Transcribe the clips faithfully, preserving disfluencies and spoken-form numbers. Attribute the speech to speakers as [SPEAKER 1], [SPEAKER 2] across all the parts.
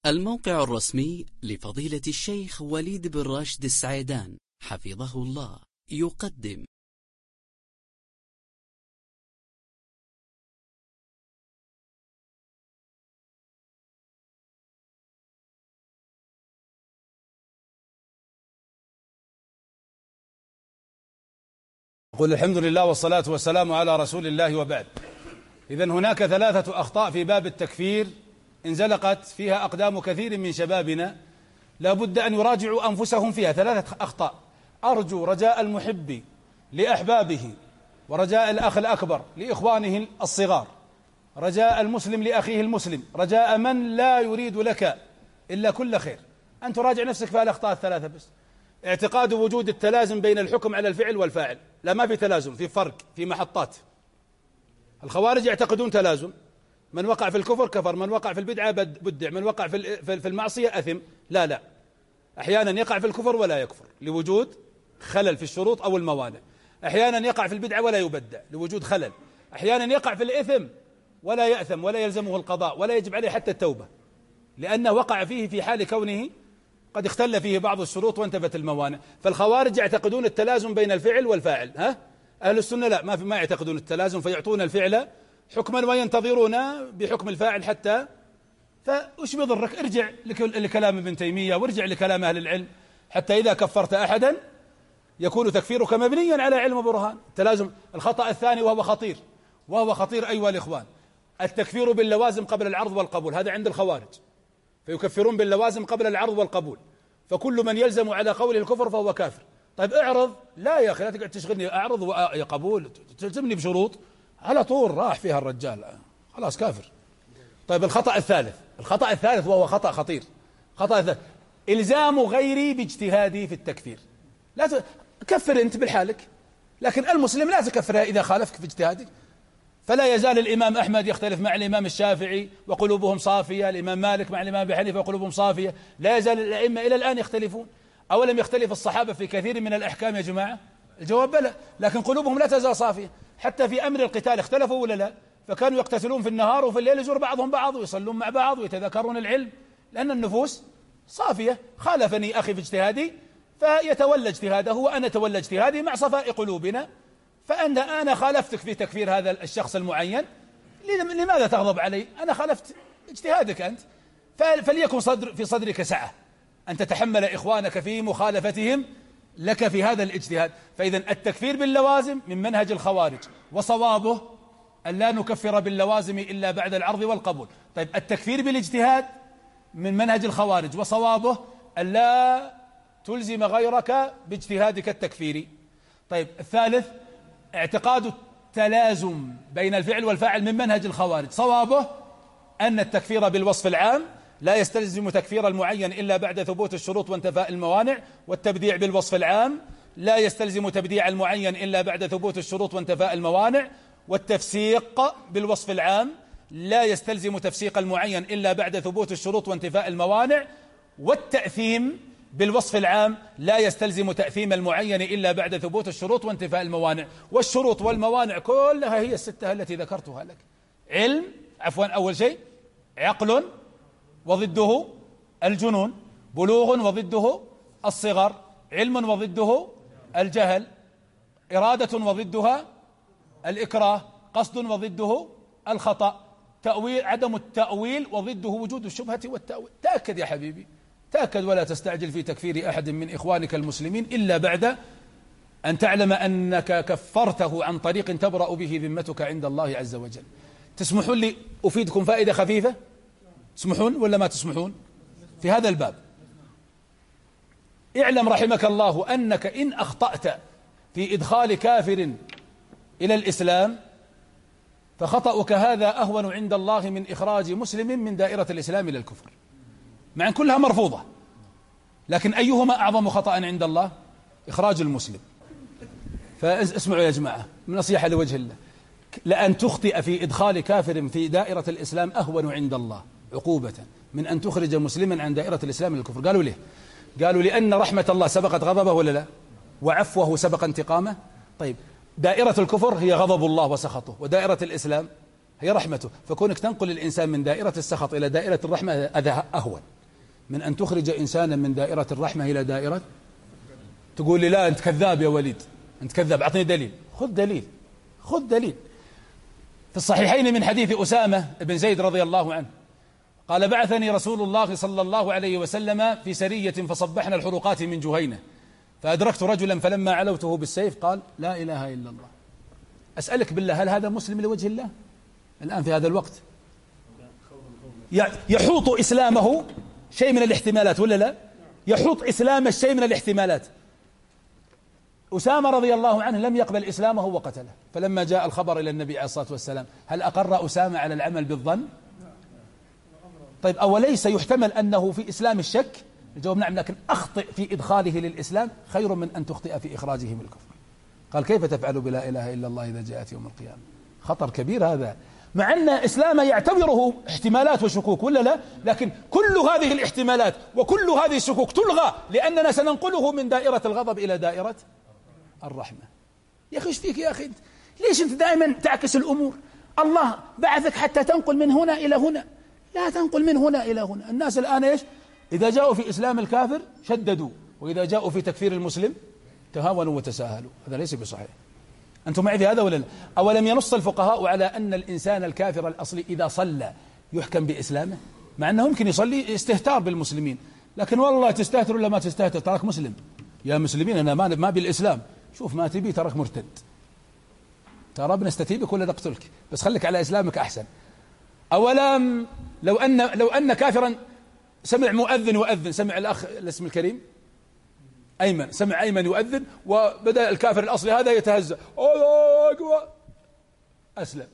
[SPEAKER 1] الموقع الرسمي لفضيلة الشيخ وليد بن راشد السعيدان حفظه الله يقدم
[SPEAKER 2] قل الحمد لله والصلاة والسلام على رسول الله وبعد. إذن هناك ثلاثة أخطاء في باب التكفير انزلقت فيها أقدام كثير من شبابنا، لا بد أن يراجعوا أنفسهم فيها. ثلاثة أخطاء أرجو رجاء المحب لأحبابه، ورجاء الأخ الأكبر لإخوانه الصغار، رجاء المسلم لأخيه المسلم، رجاء من لا يريد لك إلا كل خير، أن تراجع نفسك في الأخطاء الثلاثة بس. اعتقاد وجود التلازم بين الحكم على الفعل والفاعل. لا، ما في تلازم، في فرق، في محطات. الخوارج يعتقدون تلازم، من وقع في الكفر كفر، من وقع في البدعة بدع، من وقع في المعصية أثم. لا لا، أحيانا يقع في الكفر ولا يكفر لوجود خلل في الشروط أو الموانع، أحيانا يقع في البدعة ولا يبدع لوجود خلل، أحيانا يقع في الإثم ولا يأثم ولا يلزمه القضاء ولا يجب عليه حتى التوبة، لأنه وقع فيه في حال كونه قد اختل فيه بعض الشروط وانتفت الموانع. فالخوارج يعتقدون التلازم بين الفعل والفاعل، ها؟ أهل السنة لا، ما في ما يعتقدون التلازم، فيعطون الفعل حكما وينتظرون بحكم الفاعل حتى. فايش بيضرك؟ ارجع لكلام ابن تيمية وارجع لكلام أهل العلم، حتى إذا كفرت أحدا يكون تكفيرك مبنيا على علم وبرهان. التلازم. الخطأ الثاني وهو خطير، وهو خطير أيها الإخوان، التكفير باللوازم قبل العرض والقبول. هذا عند الخوارج، فيكفرون باللوازم قبل العرض والقبول، فكل من يلزم على قوله الكفر فهو كافر. طيب اعرض، لا يا أخي لا تقعد تشغلني، أعرض ويا قبول تلزمني بشروط على طول، راح فيها الرجال خلاص كافر. طيب الخطأ الثالث، الخطأ الثالث وهو خطأ خطير، خطأ الثالث إلزام غيري باجتهادي في التكفير. لا تكفر أنت بالحالك، لكن المسلم لا تكفرها إذا خالفك في اجتهادك. فلا يزال الإمام أحمد يختلف مع الإمام الشافعي وقلوبهم صافية، الإمام مالك مع الإمام أبي حنيفة وقلوبهم صافية، لا يزال الأئمة إلى الآن يختلفون. أولم يختلف الصحابة في كثير من الأحكام يا جماعة؟ الجواب بلى، لكن قلوبهم لا تزال صافية. حتى في أمر القتال اختلفوا ولا لا؟ فكانوا يقتتلون في النهار وفي الليل يزور بعضهم بعض ويصلون مع بعض ويتذاكرون العلم، لأن النفوس صافية. خالفني أخي في اجتهادي فيتولى اجتهاده وأنا أتولى اجتهادي مع صفاء قلوبنا، فأنا أنا خالفتك في تكفير هذا الشخص المعين، لماذا تغضب علي؟ أنا خالفت اجتهادك أنت، فليكن صدر في صدرك سعة أن تتحمل إخوانك في مخالفتهم لك في هذا الاجتهاد. فإذا التكفير باللوازم من منهج الخوارج، وصوابه أن لا نكفر باللوازم إلا بعد العرض والقبول. طيب التكفير بالاجتهاد من منهج الخوارج، وصوابه أن لا تلزم غيرك باجتهادك التكفيري. طيب الثالث اعتقاد التلازم بين الفعل والفاعل من منهج الخوارج، صوابه أن التكفير بالوصف العام لا يستلزم تكفير المعين إلا بعد ثبوت الشروط وانتفاء الموانع، والتبديع بالوصف العام لا يستلزم تبديع المعين إلا بعد ثبوت الشروط وانتفاء الموانع، والتفسيق بالوصف العام لا يستلزم تفسيق المعين إلا بعد ثبوت الشروط وانتفاء الموانع، والتأثيم بالوصف العام لا يستلزم تأثيم المعين إلا بعد ثبوت الشروط وانتفاء الموانع. والشروط والموانع كلها هي الستة التي ذكرتها لك. علم، عفوا أول شيء عقل وضده الجنون، بلوغ وضده الصغر، علم وضده الجهل، إرادة وضدها الإكراه، قصد وضده الخطأ، تأويل عدم التأويل وضده وجود الشبهة والتأويل. تأكد يا حبيبي، تأكد ولا تستعجل في تكفير أحد من إخوانك المسلمين إلا بعد أن تعلم أنك كفرته عن طريق تبرأ به ذمتك عند الله عز وجل. تسمحون لي أفيدكم فائدة خفيفة؟ تسمحون ولا ما تسمحون في هذا الباب؟ اعلم رحمك الله أنك إن أخطأت في إدخال كافر إلى الإسلام فخطأك هذا أهون عند الله من إخراج مسلم من دائرة الإسلام إلى الكفر، مع أن كلها مرفوضة، لكن أيهما أعظم خطأ عند الله؟ إخراج المسلم. فاسمعوا يا جماعة، من نصيحة لوجه الله، لأن تخطئ في إدخال كافر في دائرة الإسلام أهون عند الله عقوبة من أن تخرج مسلما عن دائرة الإسلام إلى الكفر. قالوا ليه؟ قالوا لأن رحمة الله سبقت غضبه ولا لا؟ وعفوه سبق انتقامه. طيب دائرة الكفر هي غضب الله وسخطه، ودائرة الإسلام هي رحمته، فكونك تنقل الإنسان من دائرة السخط إلى دائرة الرحمة هذا أهون. من أن تخرج إنسانا من دائرة الرحمة إلى دائرة. تقول لي لا أنت كذاب يا وليد، أنت كذاب، أعطني دليل. خذ دليل، خذ دليل. في الصحيحين من حديث أسامة بن زيد رضي الله عنه قال بعثني رسول الله صلى الله عليه وسلم في سرية فصبحنا الحروقات من جهينة، فأدركت رجلا فلما علوته بالسيف قال لا إله إلا الله. أسألك بالله، هل هذا مسلم لوجه الله الآن في هذا الوقت؟ يحوط إسلامه شيء من الاحتمالات ولا لا؟ يحوط إسلام الشيء من الاحتمالات. أسامة رضي الله عنه لم يقبل إسلامه وقتله، فلما جاء الخبر إلى النبي عليه الصلاة والسلام هل أقر أسامة على العمل بالظن؟ طيب أوليس يحتمل أنه في إسلام الشك؟ الجواب نعم، لكن أخطئ في إدخاله للإسلام خير من أن تخطئ في إخراجه من الكفر. قال كيف تفعل بلا إله إلا الله إذا جاءت يوم القيامة؟ خطر كبير هذا، مع أن إسلام يعتبره احتمالات وشكوك ولا لا، لكن كل هذه الاحتمالات وكل هذه الشكوك تلغى لأننا سننقله من دائرة الغضب إلى دائرة الرحمة. يا أخي ايش فيك يا أخي انت؟ ليش أنت دائما تعكس الأمور؟ الله بعثك حتى تنقل من هنا إلى هنا، لا تنقل من هنا إلى هنا. الناس الآن إيش؟ إذا جاءوا في إسلام الكافر شددوا، وإذا جاءوا في تكفير المسلم تهاونوا وتساهلوا. هذا ليس بصحيح. أنتم معي في هذا ولا لا؟ أولم ينص الفقهاء على أن الإنسان الكافر الأصلي إذا صلى يحكم بإسلامه؟ مع أنه يمكن يصلي استهتار بالمسلمين، لكن والله تستهتر ولا ما تستهتر تراك مسلم. يا مسلمين أنا ما ما بالإسلام، شوف ما تبي تراك مرتد، ترى بنستتيبك ولا نقتلك، بس خليك على إسلامك أحسن. أولم لو أن لو أن كافرا سمع مؤذن يؤذن، سمع الأخ الاسم الكريم أيمن، سمع أيمن يؤذن وبدأ الكافر الأصلي هذا يتهزأ الله أكبر، أسلم،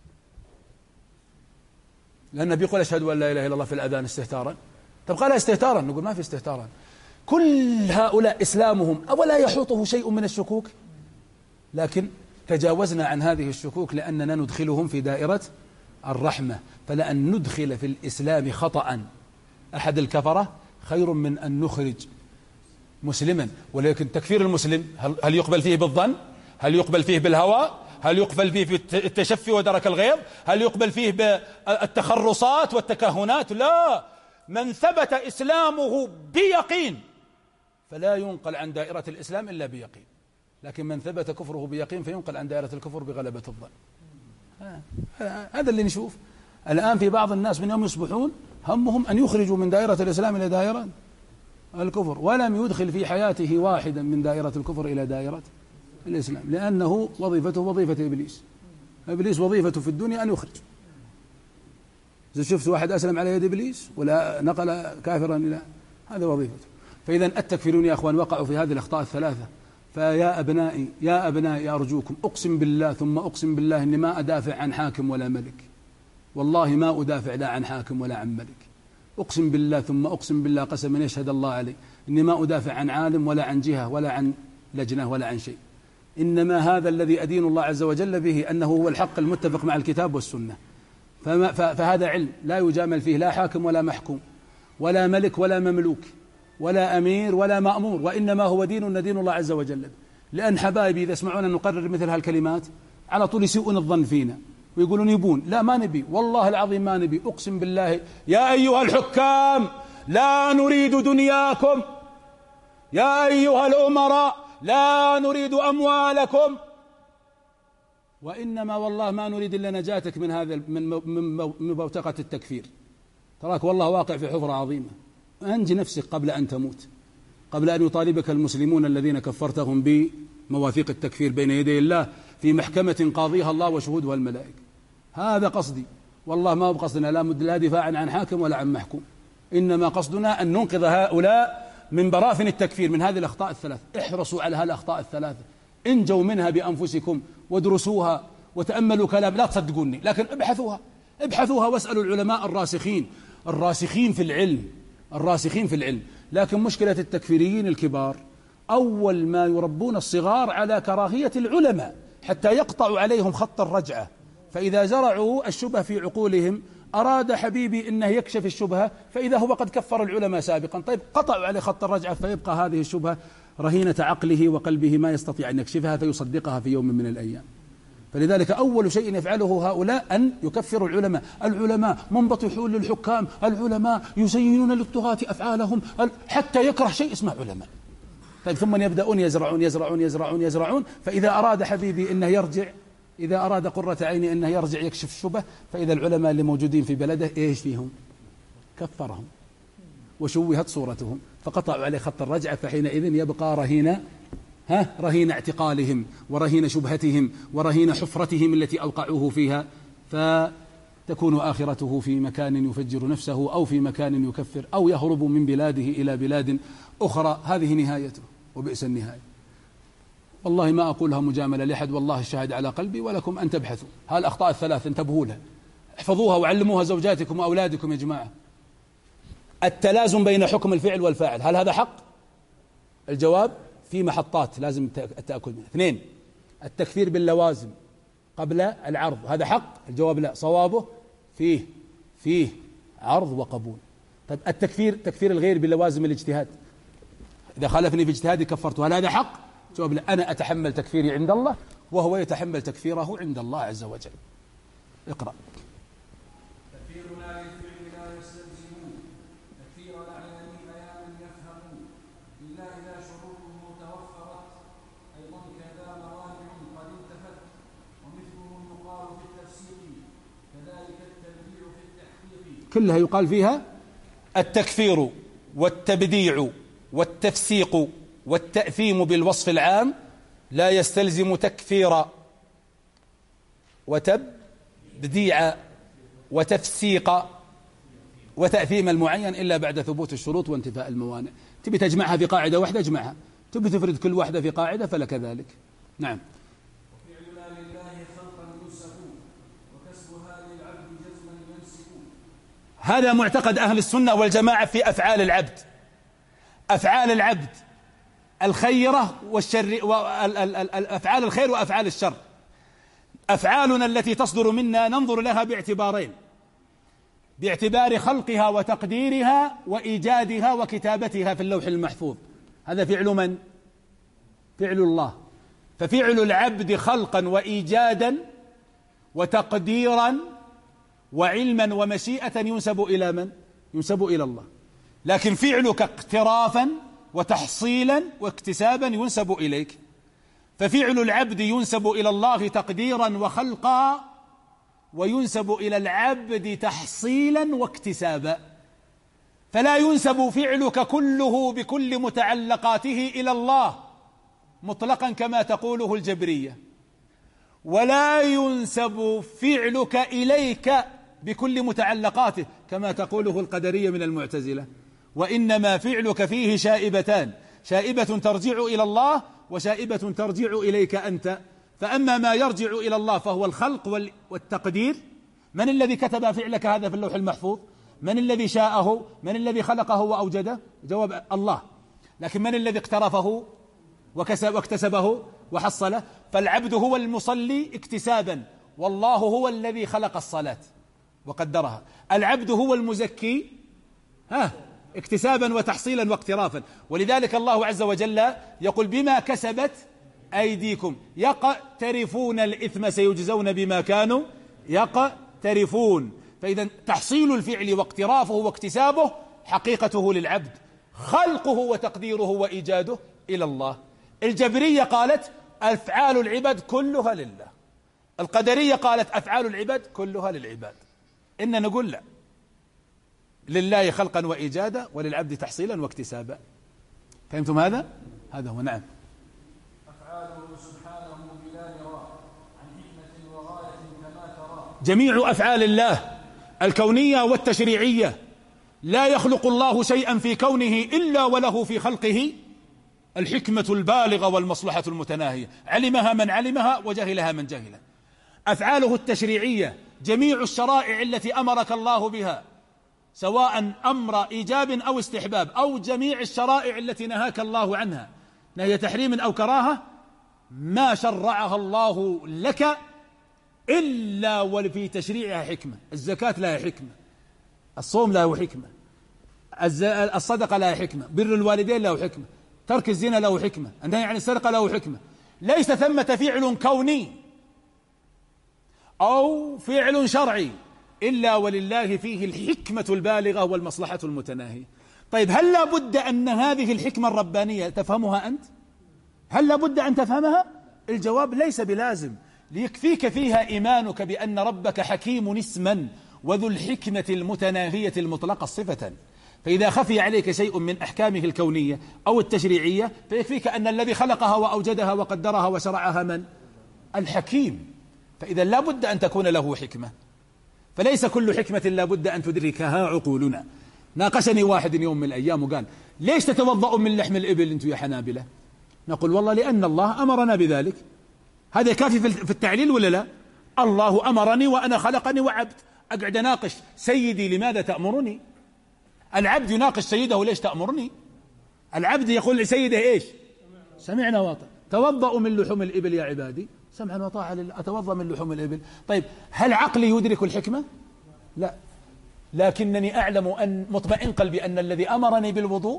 [SPEAKER 2] لأن النبي يقول أشهد أن لا إله إلا الله في الأذان استهتارا. طب قال استهتارا، نقول ما في استهتارا. كل هؤلاء إسلامهم أولا يحوطه شيء من الشكوك، لكن تجاوزنا عن هذه الشكوك لأننا ندخلهم في دائرة الرحمة. فلأن ندخل في الإسلام خطأ أحد الكفرة خير من أن نخرج مسلما. ولكن تكفير المسلم هل يقبل فيه بالظن؟ هل يقبل فيه بالهوى؟ هل يقبل فيه بالتشفي ودرك الغيظ؟ هل يقبل فيه بالتخرصات والتكهنات؟ لا، من ثبت إسلامه بيقين فلا ينقل عن دائرة الإسلام إلا بيقين، لكن من ثبت كفره بيقين فينقل عن دائرة الكفر بغلبة الظن. هذا اللي نشوف الآن في بعض الناس من يوم يصبحون همهم أن يخرجوا من دائرة الإسلام إلى دائرة الكفر، ولم يدخل في حياته واحدا من دائرة الكفر إلى دائرة الإسلام، لأنه وظيفته وظيفة إبليس. إبليس وظيفته في الدنيا أن يخرج. إذا شفت واحد أسلم على يد إبليس ولا نقل كافرا إلى، هذا وظيفته. فإذا التكفيرون يا أخوان وقعوا في هذه الأخطاء الثلاثة. فيا أبنائي يا أبنائي أرجوكم، أقسم بالله ثم أقسم بالله إني ما أدافع عن حاكم ولا ملك، والله ما أدافع لا عن حاكم ولا عن ملك. أقسم بالله ثم أقسم بالله قسما يشهد الله علي إني ما أدافع عن عالم ولا عن جهة ولا عن لجنة ولا عن شيء. إنما هذا الذي أدين الله عز وجل به أنه هو الحق المتفق مع الكتاب والسنة. فهذا علم لا يجامل فيه لا حاكم ولا محكوم ولا ملك ولا مملوك ولا أمير ولا مأمور، وإنما هو دين ندين الله عز وجل. لأن حبايبي إذا اسمعونا نقرر مثل هالكلمات على طول يسيئون الظن فينا ويقولون يبون، لا ما نبي، والله العظيم ما نبي. أقسم بالله يا أيها الحكام لا نريد دنياكم، يا أيها الأمراء لا نريد أموالكم، وإنما والله ما نريد إلا نجاتك من هذا من بوتقة التكفير. تراك والله واقع في حفرة عظيمة. أنجي نفسك قبل أن تموت، قبل أن يطالبك المسلمون الذين كفرتهم بمواثيق التكفير بين يدي الله في محكمة قاضيها الله وشهودها الملائكة. هذا قصدي، والله ما بقصدنا لا لا دفاعا عن حاكم ولا عن محكوم، إنما قصدنا أن ننقذ هؤلاء من براثن التكفير، من هذه الأخطاء الثلاث. احرصوا على هذه الأخطاء الثلاثة، انجوا منها بأنفسكم وادرسوها وتأملوا كلام، لا تصدقوني لكن ابحثوها ابحثوها واسألوا العلماء الراسخين الراسخين في العلم الراسخين في العلم. لكن مشكلة التكفيريين الكبار أول ما يربون الصغار على كراهية العلماء حتى يقطعوا عليهم خط الرجعة، فإذا زرعوا الشبه في عقولهم أراد حبيبي إنه يكشف الشبهة فإذا هو قد كفر العلماء سابقا، طيب قطعوا عليه خط الرجعة فيبقى هذه الشبهة رهينة عقله وقلبه ما يستطيع أن يكشفها فيصدقها في يوم من الأيام. فلذلك أول شيء يفعله هؤلاء أن يكفروا العلماء. العلماء منبطحون للحكام، العلماء يزينون للطغاة أفعالهم، حتى يكره شيء اسمه علماء. طيب ثم يبدأون يزرعون يزرعون يزرعون يزرعون فإذا أراد حبيبي أنه يرجع، إذا أراد قرة عيني أنه يرجع يكشف الشبه، فإذا العلماء اللي موجودين في بلده إيش فيهم؟ كفرهم وشوهت صورتهم، فقطعوا عليه خط الرجعة، فحينئذ يبقى رهين ها رهين اعتقالهم ورهين شبهتهم ورهين حفرتهم التي أوقعوه فيها، فتكون آخرته في مكان يفجر نفسه أو في مكان يكفر أو يهرب من بلاده إلى بلاد أخرى. هذه نهايته وبئس النهاية. والله ما أقولها مجاملة لأحد، والله الشاهد على قلبي، ولكم أن تبحثوا. هذه الأخطاء الثلاث انتبهوا لها، احفظوها وعلموها زوجاتكم وأولادكم يا جماعة. التلازم بين حكم الفعل والفاعل، هل هذا حق؟ الجواب في محطات لازم التأكد منها. اثنين، التكفير باللوازم قبل العرض، هذا حق؟ الجواب لا. صوابه فيه فيه عرض وقبول. طيب التكفير تكفير الغير بلوازم الاجتهاد، إذا خالفني في اجتهادي كفرته، هل هذا حق؟ الجواب لا. أنا أتحمل تكفيري عند الله وهو يتحمل تكفيره عند الله عز وجل. اقرأ. كلها يقال فيها التكفير والتبديع والتفسيق والتأثيم بالوصف العام لا يستلزم تكفير وتبديع وتفسيق وتأثيم المعين إلا بعد ثبوت الشروط وانتفاء الموانع. تبي تجمعها في قاعدة واحدة اجمعها، تبي تفرد كل واحدة في قاعدة فلك ذلك. نعم. هذا معتقد أهل السنة والجماعة في أفعال العبد. أفعال العبد الخيرة والشر، أفعال الخير وأفعال الشر. أفعالنا التي تصدر منا ننظر لها باعتبارين: باعتبار خلقها وتقديرها وإيجادها وكتابتها في اللوح المحفوظ. هذا فعل من؟ فعل الله. ففعل العبد خلقا وإيجادا وتقديرا وعلما ومشيئة ينسب إلى من؟ ينسب إلى الله. لكن فعلك اقترافا وتحصيلا واكتسابا ينسب إليك. ففعل العبد ينسب إلى الله تقديرا وخلقا، وينسب إلى العبد تحصيلا واكتسابا. فلا ينسب فعلك كله بكل متعلقاته إلى الله مطلقا كما تقوله الجبرية، ولا ينسب فعلك إليك بكل متعلقاته كما تقوله القدرية من المعتزلة. وإنما فعلك فيه شائبتان: شائبة ترجع إلى الله وشائبة ترجع إليك أنت. فأما ما يرجع إلى الله فهو الخلق والتقدير. من الذي كتب فعلك هذا في اللوح المحفوظ؟ من الذي شاءه؟ من الذي خلقه وأوجده؟ جواب الله. لكن من الذي اقترفه واكتسبه وحصله؟ فالعبد هو المصلي اكتسابا، والله هو الذي خلق الصلاة وقدرها. العبد هو المزكي ها اكتسابا وتحصيلا واقترافا. ولذلك الله عز وجل يقول: بما كسبت أيديكم يقترفون الإثم سيجزون بما كانوا يقترفون. فإذا تحصيل الفعل واقترافه واكتسابه حقيقته للعبد، خلقه وتقديره وإيجاده إلى الله. الجبرية قالت أفعال العباد كلها لله، القدرية قالت أفعال العباد كلها للعباد. إن نقول لا، لله خلقا وإيجادا وللعبد تحصيلا واكتسابا. فهمتم هذا؟ هذا هو. نعم.
[SPEAKER 3] أفعاله سبحانه بلا مراء عن حكمة وغاية كما ترى.
[SPEAKER 2] جميع أفعال الله الكونية والتشريعية لا يخلق الله شيئا في كونه إلا وله في خلقه الحكمة البالغة والمصلحة المتناهية، علمها من علمها وجهلها من جهلها. أفعاله التشريعية جميع الشرائع التي أمرك الله بها، سواء أمر إيجاب أو استحباب، أو جميع الشرائع التي نهاك الله عنها نهي تحريم أو كراهة، ما شرعها الله لك إلا وفي تشريعها حكمة. الزكاة لها حكمة، الصوم له حكمة، الصدقة لها حكمة، بر الوالدين له حكمة، ترك الزنا له حكمة، النهي عن السرقة له حكمة. ليس ثمة فعل كوني أو فعل شرعي إلا ولله فيه الحكمة البالغة والمصلحة المتناهية. طيب هل لا بد أن هذه الحكمة الربانية تفهمها أنت؟ هل لا بد أن تفهمها؟ الجواب ليس بلازم، ليكفيك فيها إيمانك بأن ربك حكيم اسما وذو الحكمة المتناهية المطلقة صفة. فإذا خفي عليك شيء من أحكامه الكونية أو التشريعية فيكفيك أن الذي خلقها وأوجدها وقدرها وشرعها من؟ الحكيم. فإذا لا بد أن تكون له حكمة، فليس كل حكمة لا بد أن تدركها عقولنا. ناقشني واحد يوم من الأيام وقال: ليش تتوضأ من لحم الإبل أنتم يا حنابلة؟ نقول: والله لأن الله أمرنا بذلك. هذا كافي في التعليل ولا لا؟ الله أمرني وأنا خلقني وعبد، أقعد أناقش سيدي لماذا تأمرني؟ العبد يناقش سيده: ليش تأمرني؟ العبد يقول لسيده إيش؟ سمعنا وطاعة. توضأوا من لحوم الإبل يا عبادي، سمعا وطاعة لله. أتوضأ من لحوم الإبل. طيب هل عقلي يدرك الحكمة؟ لا، لكنني أعلم أن مطمئن قلبي أن الذي أمرني بالوضوء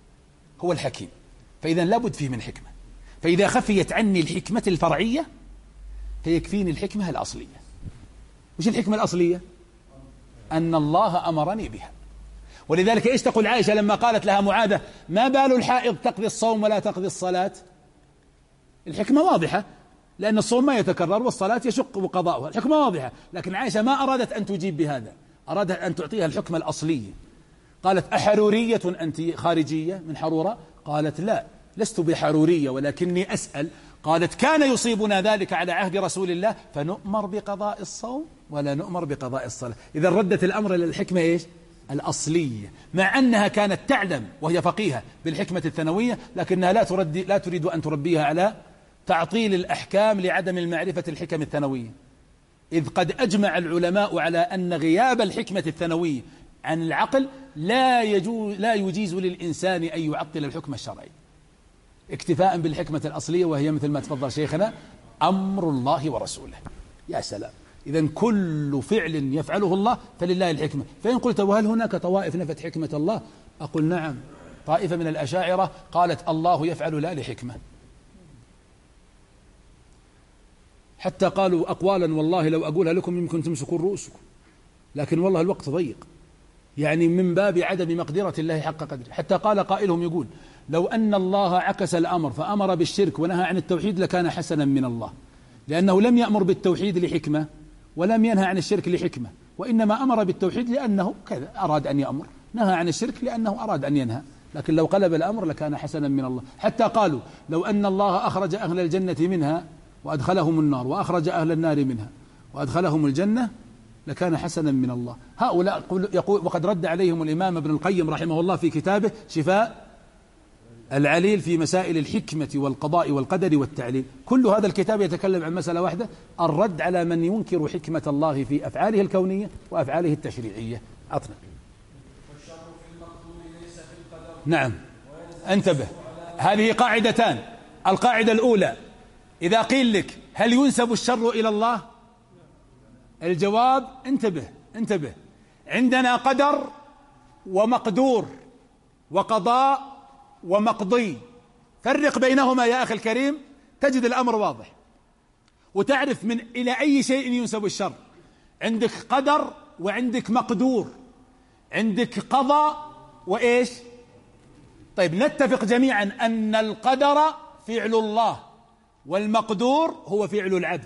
[SPEAKER 2] هو الحكيم، فإذا لابد فيه من حكمة. فإذا خفيت عني الحكمة الفرعية فيكفيني الحكمة الأصلية. وش الحكمة الأصلية؟ أن الله أمرني بها. ولذلك إيش تقول عائشة لما قالت لها معاذة: ما بال الحائض تقضي الصوم ولا تقضي الصلاة؟ الحكمة واضحة، لأن الصوم ما يتكرر والصلاة يشق قضاؤها، الحكمة واضحة. لكن عائشة ما أرادت أن تجيب بهذا، أرادت أن تعطيها الحكمة الأصلية. قالت: أحرورية أنت خارجية من حرورة؟ قالت: لا، لست بحرورية ولكني أسأل. قالت: كان يصيبنا ذلك على عهد رسول الله فنؤمر بقضاء الصوم ولا نؤمر بقضاء الصلاة. إذا ردت الأمر إلى الحكمة إيش؟ الأصلية، مع أنها كانت تعلم وهي فقيهة بالحكمة الثانوية، لكنها لا ترد لا تريد أن تربيها على تعطيل الأحكام لعدم المعرفة الحكم الثانوية، إذ قد أجمع العلماء على أن غياب الحكمة الثانوية عن العقل لا يجوز لا يجيز للإنسان أن يعطل الحكم الشرعي، اكتفاء بالحكمة الأصلية، وهي مثل ما تفضل شيخنا: أمر الله ورسوله. يا سلام! إذن كل فعل يفعله الله فلله الحكمة. فإن قلت: وهل هناك طوائف نفت حكمة الله؟ أقول: نعم، طائفة من الأشاعرة قالت الله يفعل لا لحكمة، حتى قالوا أقوالا والله لو أقولها لكم يمكن تمسكون رؤوسكم، لكن والله الوقت ضيق، يعني من باب عدم مقدرة الله حق قدره. حتى قال قائلهم يقول: لو أن الله عكس الأمر فأمر بالشرك ونهى عن التوحيد لكان حسنا من الله، لأنه لم يأمر بالتوحيد لحكمة ولم ينهى عن الشرك لحكمة، وإنما أمر بالتوحيد لأنه كذا أراد أن يأمر، نهى عن الشرك لأنه أراد أن ينهى، لكن لو قلب الأمر لكان حسنا من الله. حتى قالوا: لو أن الله أخرج أهل الجنة منها وأدخلهم النار وأخرج أهل النار منها وأدخلهم الجنة لكان حسنا من الله. هؤلاء يقول، وقد رد عليهم الإمام ابن القيم رحمه الله في كتابه شفاء العليل في مسائل الحكمة والقضاء والقدر والتعليل. كل هذا الكتاب يتكلم عن مسألة واحدة: الرد على من ينكر حكمة الله في أفعاله الكونية وأفعاله التشريعية. أطلع. نعم، انتبه، هذه قاعدتان. القاعدة الأولى: إذا قيل لك هل ينسب الشر إلى الله؟ الجواب: انتبه انتبه، عندنا قدر ومقدور وقضاء ومقضي، فرق بينهما يا أخي الكريم تجد الأمر واضح، وتعرف من إلى أي شيء ينسب الشر. عندك قدر وعندك مقدور، عندك قضاء وإيش؟ طيب نتفق جميعا أن القدر فعل الله والمقدور هو فعل العبد،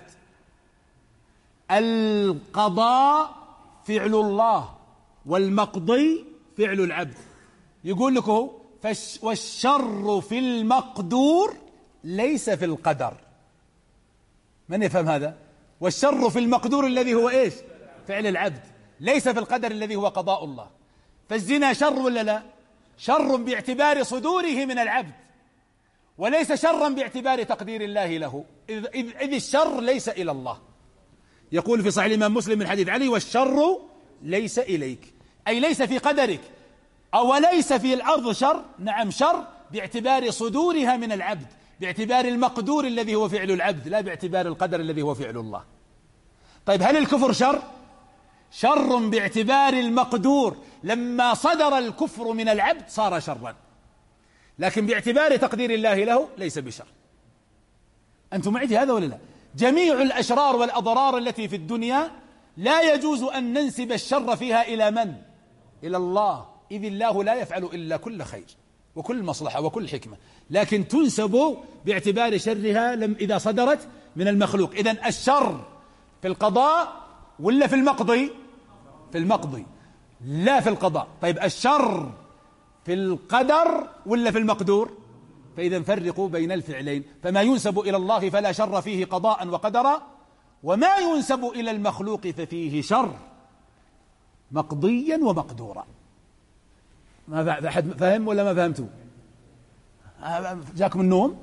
[SPEAKER 2] القضاء فعل الله والمقضي فعل العبد. يقول لك هو: والشر في المقدور ليس في القدر. من يفهم هذا؟ والشر في المقدور الذي هو إيش؟ فعل العبد، ليس في القدر الذي هو قضاء الله. فالزنا شر ولا لا؟ شر باعتبار صدوره من العبد، وليس شرا باعتبار تقدير الله له، إذ, إذ, إذ الشر ليس إلى الله. يقول في صحيح الإمام مسلم من حديث علي: والشر ليس إليك، أي ليس في قدرك. أو ليس في الأرض شر؟ نعم، شر باعتبار صدورها من العبد، باعتبار المقدور الذي هو فعل العبد، لا باعتبار القدر الذي هو فعل الله. طيب هل الكفر شر؟ شر باعتبار المقدور، لما صدر الكفر من العبد صار شرا، لكن باعتبار تقدير الله له ليس بشر. أنتم معي في هذا ولا لا؟ جميع الأشرار والأضرار التي في الدنيا لا يجوز أن ننسب الشر فيها إلى من؟ إلى الله، إذ الله لا يفعل إلا كل خير وكل مصلحة وكل حكمة، لكن تنسب باعتبار شرها لم إذا صدرت من المخلوق. إذن الشر في القضاء ولا في المقضي؟ في المقضي لا في القضاء. طيب الشر في القدر ولا في المقدور؟ فإذا فرقوا بين الفعلين، فما ينسب إلى الله فلا شر فيه قضاء وقدرا، وما ينسب إلى المخلوق ففيه شر مقضيا ومقدورا. ما أحد فهم ولا ما فهمتوا؟ جاكم النوم؟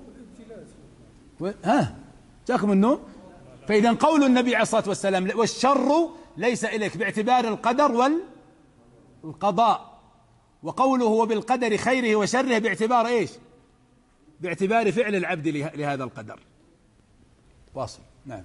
[SPEAKER 2] ها جاكم النوم؟ فإذا قول النبي عليه الصلاة والسلام والشر ليس إليك باعتبار القدر والقضاء، وقوله وبالقدر خيره وشره باعتبار إيش؟ باعتبار فعل العبد لهذا القدر. واصل. نعم.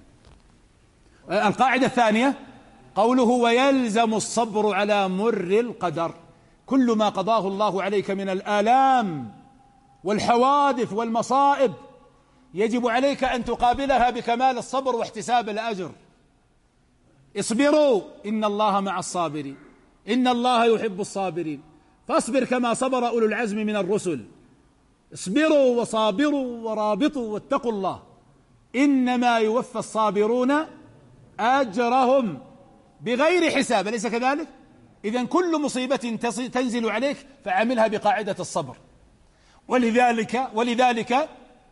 [SPEAKER 2] القاعدة الثانية قوله ويلزم الصبر على مر القدر، كل ما قضاه الله عليك من الآلام والحوادث والمصائب يجب عليك أن تقابلها بكمال الصبر واحتساب الأجر. اصبروا إن الله مع الصابرين، إن الله يحب الصابرين، فاصبر كما صبر أولو العزم من الرسل، اصبروا وصابروا ورابطوا واتقوا الله إنما يوفى الصابرون أجرهم بغير حساب، أليس كذلك؟ إذن كل مصيبة تنزل عليك فعملها بقاعدة الصبر. ولذلك ولذلك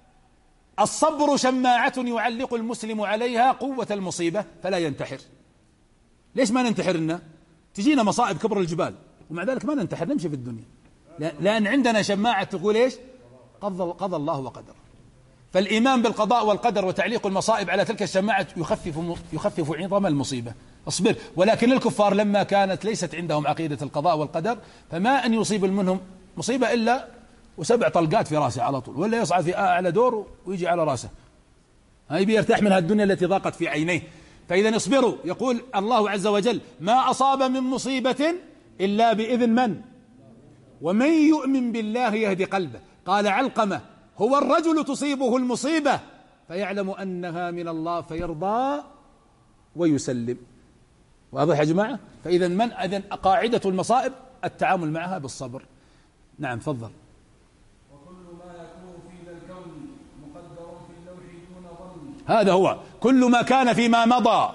[SPEAKER 2] الصبر شماعة يعلق المسلم عليها قوة المصيبة فلا ينتحر. ليش ما ننتحر لنا؟ تجينا مصائب كبر الجبال ومع ذلك ما ننتحر، نمشي في الدنيا، لأن عندنا شماعة تقول إيش؟ قضى, قضى الله وقدر. فالإيمان بالقضاء والقدر وتعليق المصائب على تلك الشماعة يخفف, يخفف عظم المصيبة. اصبر. ولكن الكفار لما كانت ليست عندهم عقيدة القضاء والقدر فما أن يصيب منهم مصيبة إلا وسبع طلقات في راسه على طول، ولا يصعد في أعلى دور ويجي على راسه، هاي بيرتاح من هالدنيا التي ضاقت في عينيه. فإذا اصبروا، يقول الله عز وجل ما أصاب من مصيبة إلا بإذن من؟ ومن يؤمن بالله يهدي قلبه. قال علقمة هو الرجل تصيبه المصيبة فيعلم أنها من الله فيرضى ويسلم. واضح يا جماعة؟ فإذا من أذن قاعدة المصائب التعامل معها بالصبر. نعم تفضل.
[SPEAKER 3] وكل ما يكون في ذا الكون مقدر في اللوح دون ظن.
[SPEAKER 2] هذا هو كل ما كان فيما مضى،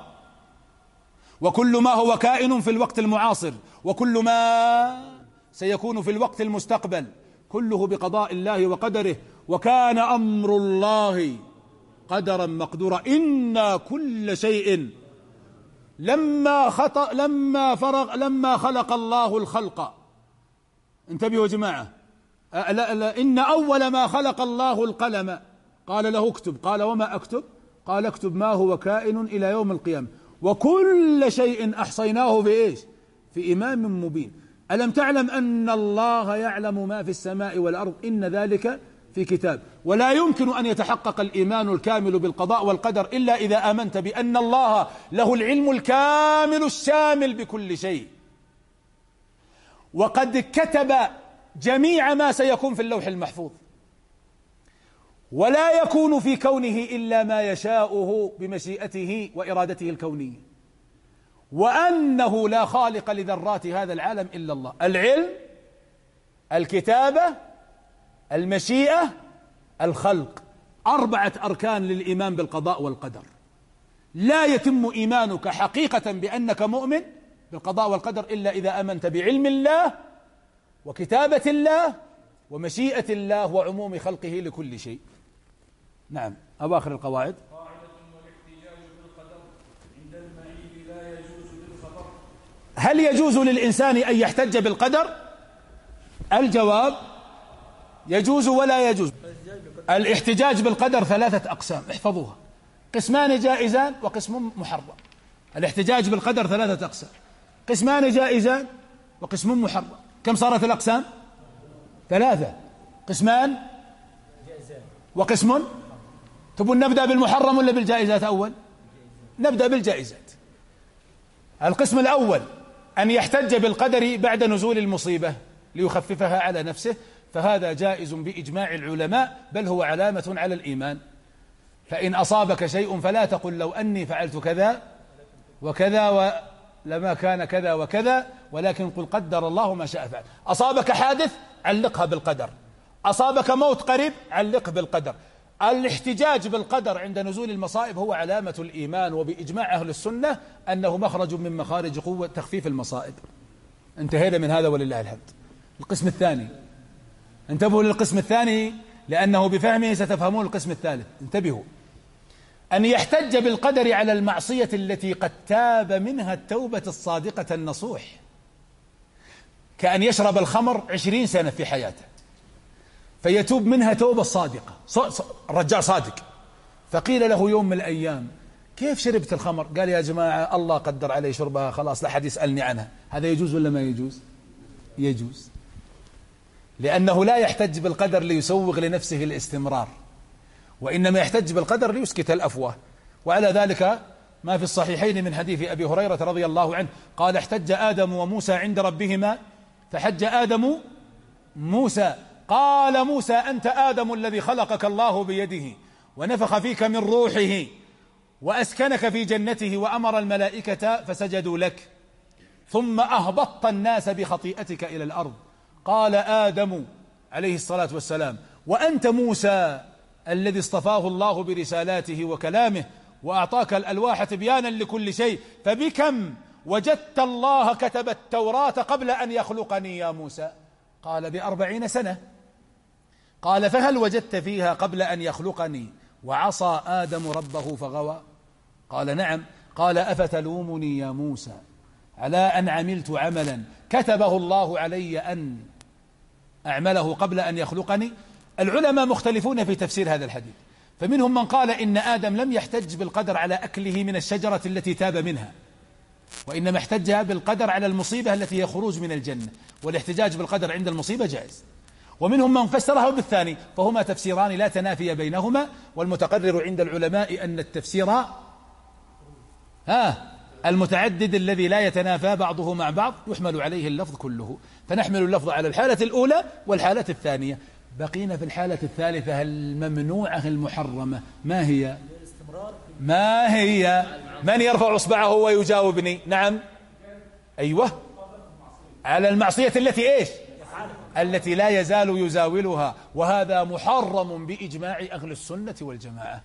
[SPEAKER 2] وكل ما هو كائن في الوقت المعاصر، وكل ما سيكون في الوقت المستقبل، كله بقضاء الله وقدره. وكان أمر الله قدرا مقدورا. إن كل شيء لما خطأ لما فرغ لما خلق الله الخلق، انتبهوا يا جماعة، لا لا إن أول ما خلق الله القلم قال له اكتب، قال وما أكتب؟ قال اكتب ما هو كائن إلى يوم القيامة، وكل شيء أحصيناه في إيش؟ في إمام مبين. ألم تعلم أن الله يعلم ما في السماء والأرض؟ إن ذلك في كتاب. ولا يمكن أن يتحقق الإيمان الكامل بالقضاء والقدر إلا إذا آمنت بأن الله له العلم الكامل الشامل بكل شيء، وقد كتب جميع ما سيكون في اللوح المحفوظ، ولا يكون في كونه إلا ما يشاؤه بمشيئته وإرادته الكونية، وأنه لا خالق لذرات هذا العالم إلا الله. العلم، الكتابة، المشيئة، الخلق، أربعة أركان للإيمان بالقضاء والقدر. لا يتم إيمانك حقيقة بأنك مؤمن بالقضاء والقدر إلا إذا آمنت بعلم الله وكتابة الله ومشيئة الله وعموم خلقه لكل شيء. نعم. أواخر القواعد. هل يجوز للإنسان أن يحتج بالقدر؟ الجواب يجوز ولا يجوز. الاحتجاج بالقدر ثلاثة أقسام، احفظوها: قسمان جائزان وقسم محرم. الاحتجاج بالقدر ثلاثة أقسام: قسمان جائزان وقسم محرم. كم صارت الأقسام؟ ثلاثة: قسمان وقسم. تبون نبدأ بالمحرم ولا بالجائزات أول؟ نبدأ بالجائزات. القسم الأول أن يحتج بالقدر بعد نزول المصيبة ليخففها على نفسه، فهذا جائز بإجماع العلماء، بل هو علامة على الإيمان. فإن أصابك شيء فلا تقل لو أني فعلت كذا وكذا ولما كان كذا وكذا، ولكن قل قدر الله ما شاء فعل. أصابك حادث علقها بالقدر، أصابك موت قريب علق بالقدر. الاحتجاج بالقدر عند نزول المصائب هو علامة الإيمان، وبإجماع أهل السنة أنه مخرج من مخارج قوة تخفيف المصائب. انتهينا من هذا ولله الحمد. القسم الثاني، انتبهوا للقسم الثاني لأنه بفهمه ستفهمون القسم الثالث. انتبهوا، أن يحتج بالقدر على المعصية التي قد تاب منها التوبة الصادقة النصوح، كأن يشرب الخمر عشرين سنة في حياته فيتوب منها توبة صادقة، الرجال صادق، فقيل له يوم من الأيام كيف شربت الخمر؟ قال يا جماعة الله قدر علي شربها، خلاص لا حد يسألني عنها. هذا يجوز ولا ما يجوز؟ يجوز، لأنه لا يحتج بالقدر ليسوغ لنفسه الاستمرار، وإنما يحتج بالقدر ليسكت الأفواه. وعلى ذلك ما في الصحيحين من حديث أبي هريرة رضي الله عنه قال احتج آدم وموسى عند ربهما فحج آدم موسى قال موسى أنت آدم الذي خلقك الله بيده ونفخ فيك من روحه وأسكنك في جنته وأمر الملائكة فسجدوا لك، ثم أهبطت الناس بخطيئتك إلى الأرض. قال آدم عليه الصلاة والسلام وأنت موسى الذي اصطفاه الله برسالاته وكلامه وأعطاك الألواح تبيانا لكل شيء، فبكم وجدت الله كتب التوراة قبل أن يخلقني يا موسى؟ قال بأربعين سنة. قال فهل وجدت فيها قبل أن يخلقني وعصى آدم ربه فغوى؟ قال نعم. قال أفتلومني يا موسى على أن عملت عملا كتبه الله علي أن أعمله قبل أن يخلقني؟ العلماء مختلفون في تفسير هذا الحديث، فمنهم من قال إن آدم لم يحتج بالقدر على أكله من الشجرة التي تاب منها، وإنما احتج بالقدر على المصيبة التي هي خروج من الجنة، والاحتجاج بالقدر عند المصيبة جائز. ومنهم من فسره بالثاني، فهما تفسيران لا تنافي بينهما، والمتقرر عند العلماء أن التفسير ها المتعدد الذي لا يتنافى بعضه مع بعض يحمل عليه اللفظ كله، فنحمل اللفظ على الحالة الأولى والحالة الثانية. بقينا في الحالة الثالثة الممنوعة المحرمة، ما هي؟ ما هي؟ من يرفع اصبعه ويجاوبني؟ نعم، أيوة، على المعصية التي إيش؟ التي لا يزال يزاولها، وهذا محرم بإجماع أهل السنة والجماعة.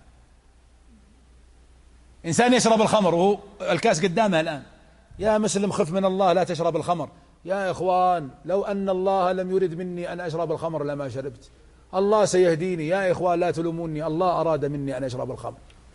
[SPEAKER 2] إنسان يشرب الخمر وهو الكاس قدامه الآن، يا مسلم خف من الله لا تشرب الخمر. يا إخوان لو أن الله لم يرد مني أن أشرب الخمر لما شربت، الله سيهديني. يا إخوان لا تلوموني، الله أراد مني أن أشرب الخمر.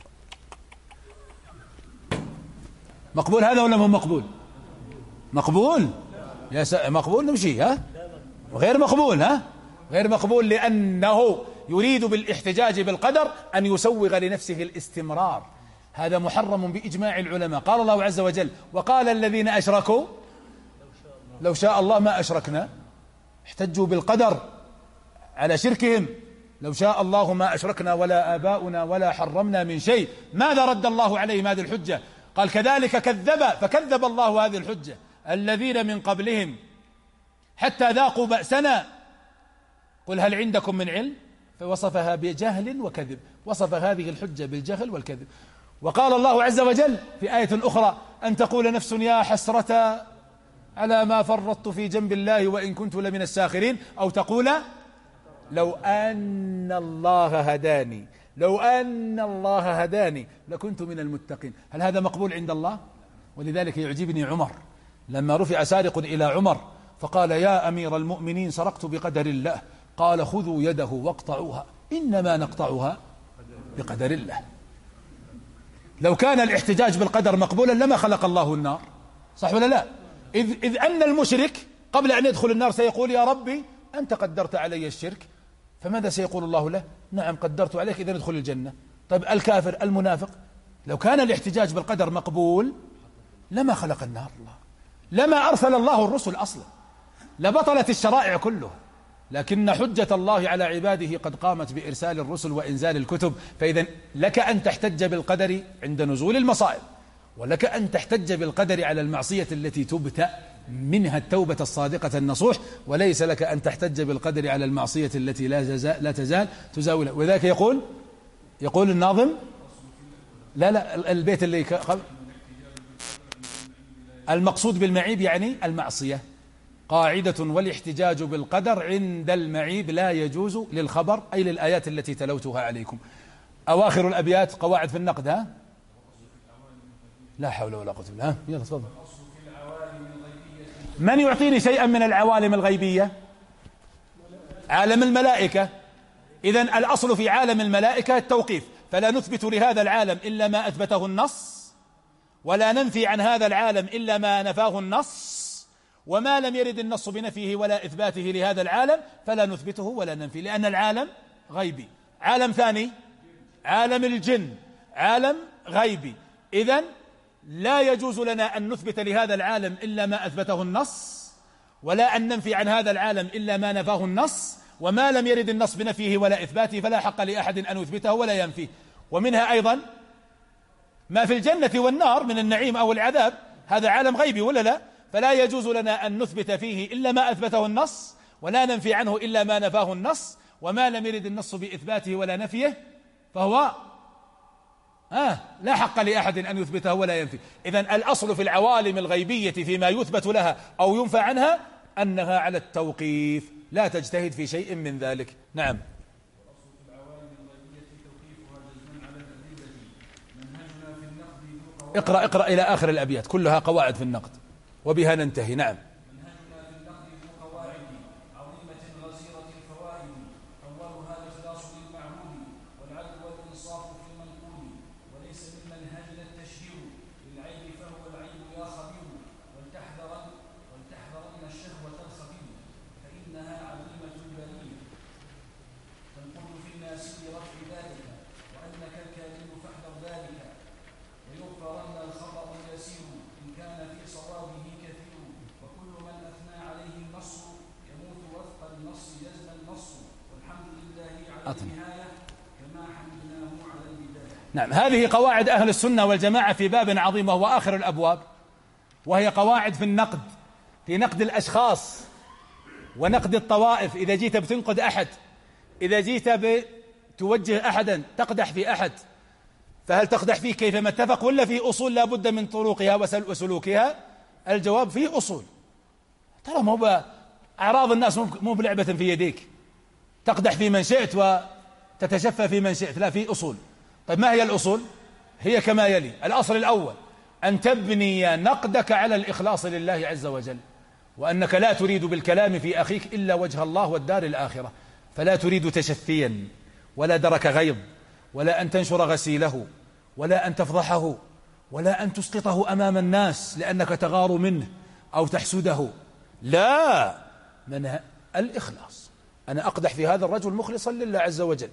[SPEAKER 2] مقبول هذا ولا مو مقبول؟ مقبول يا س... مقبول نمشي ها؟ غير مقبول ها؟ غير مقبول، لأنه يريد بالاحتجاج بالقدر أن يسوغ لنفسه الاستمرار. هذا محرم بإجماع العلماء. قال الله عز وجل وقال الذين أشركوا لو شاء الله ما أشركنا، احتجوا بالقدر على شركهم، لو شاء الله ما أشركنا ولا آباؤنا ولا حرمنا من شيء. ماذا رد الله عليهم هذه الحجة؟ قال كذلك كذب فكذب الله هذه الحجة الذين من قبلهم حتى ذاقوا بأسنا قل هل عندكم من علم، فوصفها بجهل وكذب، وصف هذه الحجة بالجهل والكذب. وقال الله عز وجل في آية أخرى أن تقول نفس يا حسرة على ما فرطت في جنب الله وإن كنت لمن الساخرين، أو تقول لو أن الله هداني لو أن الله هداني لكنت من المتقين. هل هذا مقبول عند الله؟ ولذلك يعجبني عمر لما رفع سارق إلى عمر فقال يا أمير المؤمنين سرقت بقدر الله، قال خذوا يده واقطعوها إنما نقطعها بقدر الله. لو كان الاحتجاج بالقدر مقبولا لما خلق الله النار، صح ولا لا؟ إذ, إذ أن المشرك قبل أن يدخل النار سيقول يا ربي أنت قدرت علي الشرك، فماذا سيقول الله له؟ نعم قدرت عليك إذا ندخل الجنة. طيب الكافر المنافق لو كان الاحتجاج بالقدر مقبول لما خلق النار الله، لما أرسل الله الرسل أصلا، لبطلت الشرائع كله. لكن حجة الله على عباده قد قامت بإرسال الرسل وإنزال الكتب. فإذا لك أن تحتج بالقدر عند نزول المصائب، ولك أن تحتج بالقدر على المعصية التي تبتأ منها التوبة الصادقة النصوح، وليس لك أن تحتج بالقدر على المعصية التي لا, لا تزال تزاولها. وذلك يقول يقول الناظم لا لا البيت اللي قبل المقصود بالمعيب يعني المعصية. قاعدة والاحتجاج بالقدر عند المعيب لا يجوز للخبر أي للآيات التي تلوتها عليكم. أواخر الأبيات قواعد في النقد. ها لا حول ولا قوة إلا بالله. يلا تفضل. من يعطيني شيئا من العوالم الغيبية؟ عالم الملائكة. إذن الأصل في عالم الملائكة التوقيف، فلا نثبت لهذا العالم إلا ما أثبته النص، ولا ننفي عن هذا العالم إلا ما نفاه النص، وما لم يرد النص بنفيه ولا إثباته لهذا العالم فلا نثبته ولا ننفي، لأن العالم غيبي. عالم ثاني عالم الجن، عالم غيبي. إذن لا يجوز لنا أن نثبت لهذا العالم إلا ما أثبته النص، ولا أن ننفي عن هذا العالم إلا ما نفاه النص، وما لم يرد النص بنفيه ولا إثباته فلا حق لأحد أن يثبته ولا ينفيه. ومنها أيضا ما في الجنة والنار من النعيم أو العذاب، هذا عالم غيبي ولا لا؟ فلا يجوز لنا أن نثبت فيه إلا ما أثبته النص، ولا ننفي عنه إلا ما نفاه النص، وما لم يرد النص بإثباته ولا نفيه فهو آه لا حق لأحد أن يثبته ولا ينفي. إذن الأصل في العوالم الغيبية فيما يثبت لها أو ينفى عنها أنها على التوقيف، لا تجتهد في شيء من ذلك. نعم. اقرأ اقرأ إلى آخر الأبيات كلها قواعد في النقد وبها ننتهي. نعم. نعم. هذه قواعد أهل السنة والجماعة في باب عظيم وهو آخر الأبواب، وهي قواعد في النقد، في نقد الأشخاص ونقد الطوائف. إذا جيت بتنقد أحد، إذا جيت بتوجه أحدا تقدح في أحد، فهل تقدح فيه كيفما اتفق ولا في أصول لا بد من طرقها وسلوكها؟ الجواب فيه أصول. ترى مو أعراض الناس مو بلعبة في يديك تقدح في من شئت وتتشفى في من شئت، لا، في أصول. طيب ما هي الأصول؟ هي كما يلي. الأصل الأول أن تبني نقدك على الإخلاص لله عز وجل، وأنك لا تريد بالكلام في أخيك إلا وجه الله والدار الآخرة، فلا تريد تشفيا ولا درك غيظ ولا أن تنشر غسيله ولا أن تفضحه ولا أن تسقطه أمام الناس لأنك تغار منه أو تحسده، لا، من الإخلاص. أنا أقدح في هذا الرجل مخلصا لله عز وجل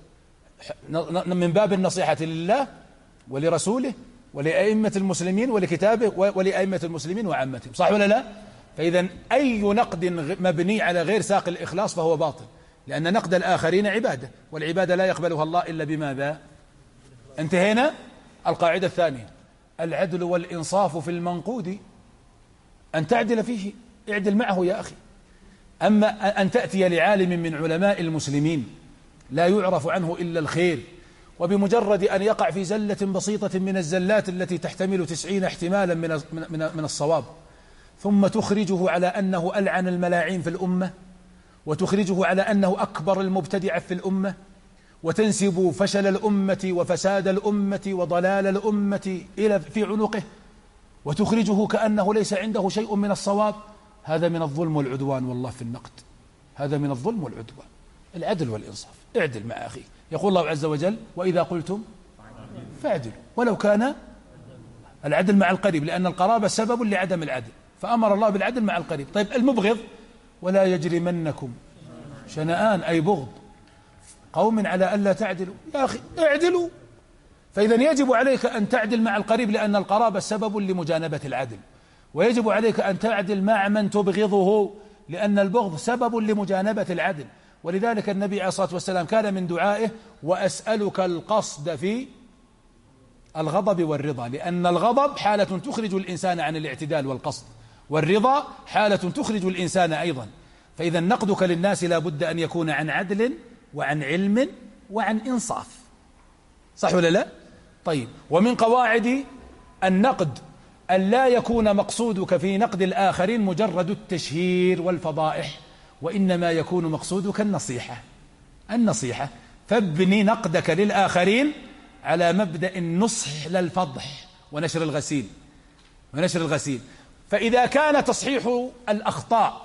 [SPEAKER 2] من باب النصيحة لله ولرسوله ولأئمة المسلمين ولكتابه ولأئمة المسلمين وعامتهم، صح ولا لا؟ فإذا أي نقد مبني على غير ساق الإخلاص فهو باطل، لأن نقد الآخرين عبادة، والعبادة لا يقبلها الله إلا بماذا؟ انتهينا. القاعدة الثانية العدل والإنصاف في المنقود، أن تعدل فيه، اعدل معه يا أخي. أما أن تأتي لعالم من علماء المسلمين لا يعرف عنه إلا الخير، وبمجرد أن يقع في زلة بسيطة من الزلات التي تحتمل تسعين احتمالا من من من الصواب، ثم تخرجه على أنه ألعن الملاعين في الأمة، وتخرجه على أنه أكبر المبتدع في الأمة، وتنسب فشل الأمة وفساد الأمة وضلال الأمة إلى في عنقه، وتخرجه كأنه ليس عنده شيء من الصواب. هذا من الظلم والعدوان والله في النقد، هذا من الظلم والعدوان. العدل والإنصاف، اعدل مع أخيك. يقول الله عز وجل وإذا قلتم فاعدلوا ولو كان العدل مع القريب، لأن القرابة سبب لعدم العدل، فأمر الله بالعدل مع القريب. طيب المبغض، ولا يجرمنكم شنآن أي بغض قوم على ألا تعدلوا، يا أخي اعدلوا. فإذا يجب عليك أن تعدل مع القريب، لأن القرابة سبب لمجانبة العدل، ويجب عليك أن تعدل مع من تبغضه، لأن البغض سبب لمجانبة العدل. ولذلك النبي عليه الصلاة والسلام كان من دعائه وأسألك القصد في الغضب والرضا، لأن الغضب حالة تخرج الإنسان عن الاعتدال والقصد، والرضا حالة تخرج الإنسان أيضا. فإذا نقدك للناس لا بد أن يكون عن عدل وعن علم وعن إنصاف. صح ولا لا؟ طيب، ومن قواعد النقد أن لا يكون مقصودك في نقد الآخرين مجرد التشهير والفضائح، وإنما يكون مقصودك النصيحة النصيحة فابني نقدك للآخرين على مبدأ النصح لا الفضح ونشر الغسيل ونشر الغسيل فإذا كان تصحيح الأخطاء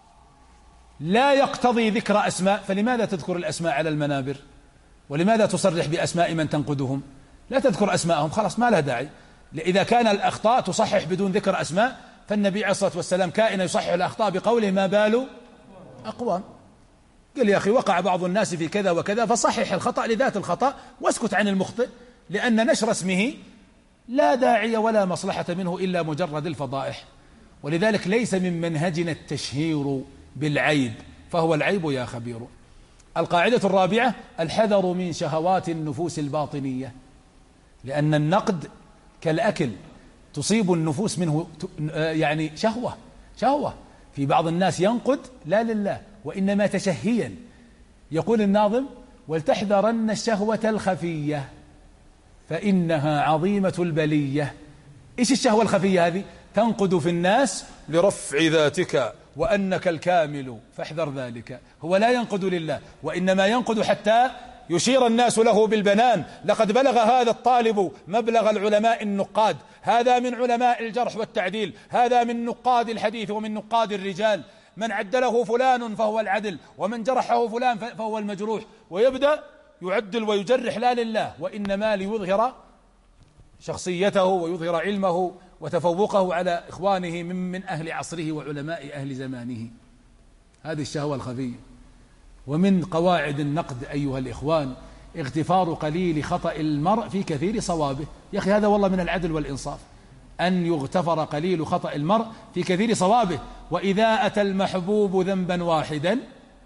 [SPEAKER 2] لا يقتضي ذكر أسماء، فلماذا تذكر الأسماء على المنابر؟ ولماذا تصرح بأسماء من تنقدهم؟ لا تذكر أسماءهم، خلاص ما لها داعي. إذا كان الأخطاء تصحح بدون ذكر أسماء، فالنبي عليه الصلاة والسلام كائن يصحح الأخطاء بقوله ما بال أقوام. قال يا أخي وقع بعض الناس في كذا وكذا، فصحح الخطأ لذات الخطأ واسكت عن المخطئ، لأن نشر اسمه لا داعي ولا مصلحة منه إلا مجرد الفضائح. ولذلك ليس من منهجنا التشهير بالعيب، فهو العيب يا خبير. القاعدة الرابعة الحذر من شهوات النفوس الباطنية، لأن النقد كالأكل تصيب النفوس منه يعني شهوة شهوة في بعض الناس ينقد لا لله وإنما تشهيا. يقول الناظم ولتحذرن الشهوة الخفية فإنها عظيمة البلية. إيش الشهوة الخفية هذه؟ تنقد في الناس لرفع ذاتك وأنك الكامل فاحذر ذلك. هو لا ينقد لله، وإنما ينقد حتى يشير الناس له بالبنان. لقد بلغ هذا الطالب مبلغ العلماء النقاد، هذا من علماء الجرح والتعديل، هذا من نقاد الحديث ومن نقاد الرجال، من عدله فلان فهو العدل، ومن جرحه فلان فهو المجروح. ويبدأ يعدل ويجرح لا لله وإنما ليظهر شخصيته ويظهر علمه وتفوقه على إخوانه من, من أهل عصره وعلماء أهل زمانه. هذه الشهوة الخفية. ومن قواعد النقد أيها الإخوان اغتفار قليل خطأ المرء في كثير صوابه. يا أخي هذا والله من العدل والإنصاف، أن يغتفر قليل خطأ المرء في كثير صوابه. وإذا أتى المحبوب ذنبا واحدا